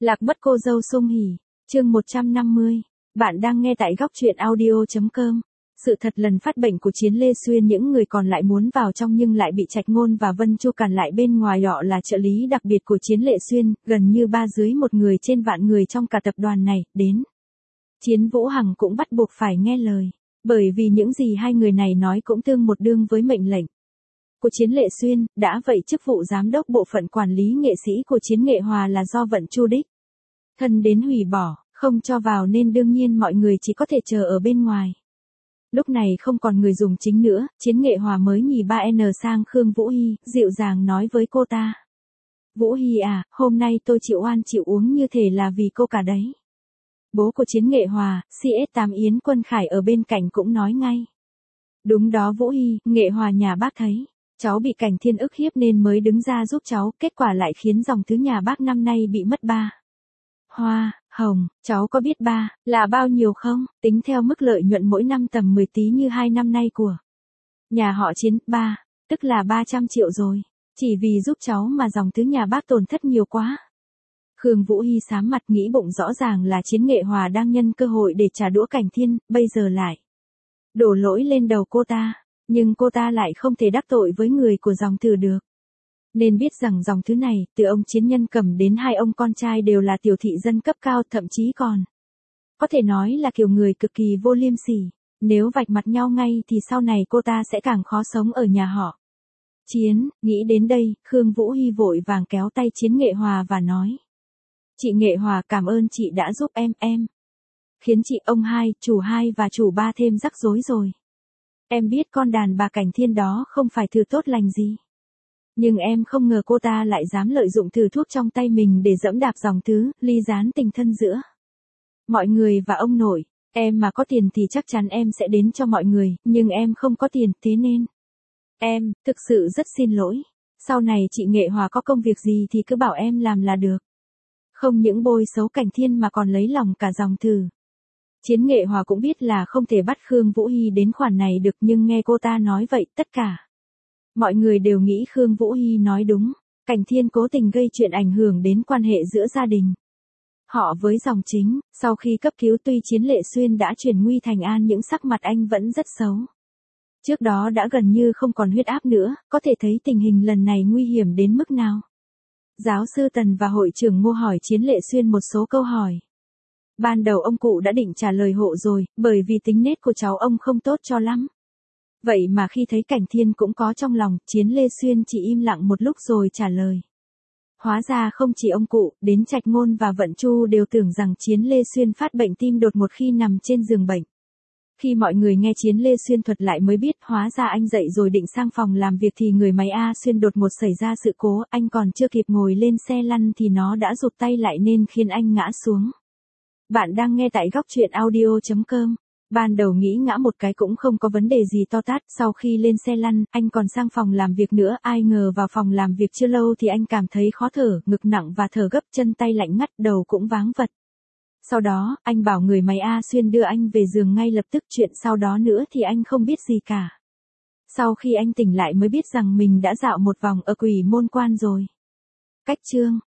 Lạc mất cô dâu sung hỉ, chương 150. Bạn đang nghe tại góc truyện audio.com. Sự thật lần phát bệnh của Chiến Lê Xuyên, những người còn lại muốn vào trong nhưng lại bị Trạch Ngôn và Vân Chu cản lại bên ngoài. Họ là trợ lý đặc biệt của Chiến Lê Xuyên, gần như 3 dưới 1 người trên vạn người trong cả tập đoàn này, đến. Chiến Vũ Hằng cũng bắt buộc phải nghe lời, bởi vì những gì hai người này nói cũng tương một đương với mệnh lệnh của Chiến Lệ Xuyên. Đã vậy chức vụ giám đốc bộ phận quản lý nghệ sĩ của Chiến Nghệ Hòa là do Vận Chu đích thân đến hủy bỏ, không cho vào, nên đương nhiên mọi người chỉ có thể chờ ở bên ngoài. Lúc này không còn người dùng chính nữa, Chiến Nghệ Hòa mới nhì 3N sang Khương Vũ Hy, dịu dàng nói với cô ta. Vũ Hy à, hôm nay tôi chịu oan chịu uống như thể là vì cô cả đấy. Bố của Chiến Nghệ Hòa, CS8 Yến Quân Khải ở bên cạnh cũng nói ngay. Đúng đó Vũ Hy, Nghệ Hòa nhà bác thấy cháu bị Cảnh Thiên ức hiếp nên mới đứng ra giúp cháu, kết quả lại khiến dòng thứ nhà bác năm nay bị mất 3 hoa hồng. Cháu có biết là bao nhiêu không? Tính theo mức lợi nhuận mỗi năm tầm 10 tí như 2 năm nay của nhà họ Chiến, tức là 300 triệu rồi. Chỉ vì giúp cháu mà dòng thứ nhà bác tổn thất nhiều quá. Khương Vũ Hy sám mặt, nghĩ bụng rõ ràng là Chiến Nghệ Hòa đang nhân cơ hội để trả đũa Cảnh Thiên, bây giờ lại đổ lỗi lên đầu cô ta. Nhưng cô ta lại không thể đắc tội với người của dòng Từ được. Nên biết rằng dòng thứ này, từ ông Chiến Nhân Cầm đến 2 ông con trai đều là tiểu thị dân cấp cao, thậm chí còn có thể nói là kiểu người cực kỳ vô liêm sỉ. Nếu vạch mặt nhau ngay thì sau này cô ta sẽ càng khó sống ở nhà họ Chiến. Nghĩ đến đây, Khương Vũ Hy vội vàng kéo tay Chiến Nghệ Hòa và nói. Chị Nghệ Hòa, cảm ơn chị đã giúp em. Khiến chị, ông hai, chủ 2 và chủ 3 thêm rắc rối rồi. Em biết con đàn bà Cảnh Thiên đó không phải thứ tốt lành gì. Nhưng em không ngờ cô ta lại dám lợi dụng thử thuốc trong tay mình để dẫm đạp dòng thứ, ly gián tình thân giữa mọi người và ông nội. Em mà có tiền thì chắc chắn em sẽ đến cho mọi người, nhưng em không có tiền, thế nên em thực sự rất xin lỗi. Sau này chị Nghệ Hòa có công việc gì thì cứ bảo em làm là được. Không những bôi xấu Cảnh Thiên mà còn lấy lòng cả dòng Từ. Chiến Nghệ Hòa cũng biết là không thể bắt Khương Vũ Hy đến khoản này được, nhưng nghe cô ta nói vậy, tất cả mọi người đều nghĩ Khương Vũ Hy nói đúng. Cảnh Thiên cố tình gây chuyện ảnh hưởng đến quan hệ giữa gia đình họ với dòng Chính. Sau khi cấp cứu, tuy Chiến Lệ Xuyên đã chuyển nguy thành an nhưng sắc mặt anh vẫn rất xấu. Trước đó đã gần như không còn huyết áp nữa, có thể thấy tình hình lần này nguy hiểm đến mức nào. Giáo sư Tần và hội trưởng Ngô hỏi Chiến Lệ Xuyên một số câu hỏi. Ban đầu ông cụ đã định trả lời hộ rồi, bởi vì tính nết của cháu ông không tốt cho lắm. Vậy mà khi thấy Cảnh Thiên cũng có trong lòng, Chiến Lê Xuyên chỉ im lặng một lúc rồi trả lời. Hóa ra không chỉ ông cụ, đến Trạch Ngôn và Vận Chu đều tưởng rằng Chiến Lê Xuyên phát bệnh tim đột ngột khi nằm trên giường bệnh. Khi mọi người nghe Chiến Lê Xuyên thuật lại mới biết hóa ra anh dậy rồi định sang phòng làm việc thì người máy A Xuyên đột ngột xảy ra sự cố, anh còn chưa kịp ngồi lên xe lăn thì nó đã rụt tay lại nên khiến anh ngã xuống. Bạn đang nghe tại góc truyện audio.com. Ban đầu nghĩ ngã một cái cũng không có vấn đề gì to tát, sau khi lên xe lăn, anh còn sang phòng làm việc nữa, ai ngờ vào phòng làm việc chưa lâu thì anh cảm thấy khó thở, ngực nặng và thở gấp, chân tay lạnh ngắt, đầu cũng váng vật. Sau đó, anh bảo người máy A Xuyên đưa anh về giường ngay lập tức, chuyện sau đó nữa thì anh không biết gì cả. Sau khi anh tỉnh lại mới biết rằng mình đã dạo một vòng ở Quỷ Môn Quan rồi. Cách chương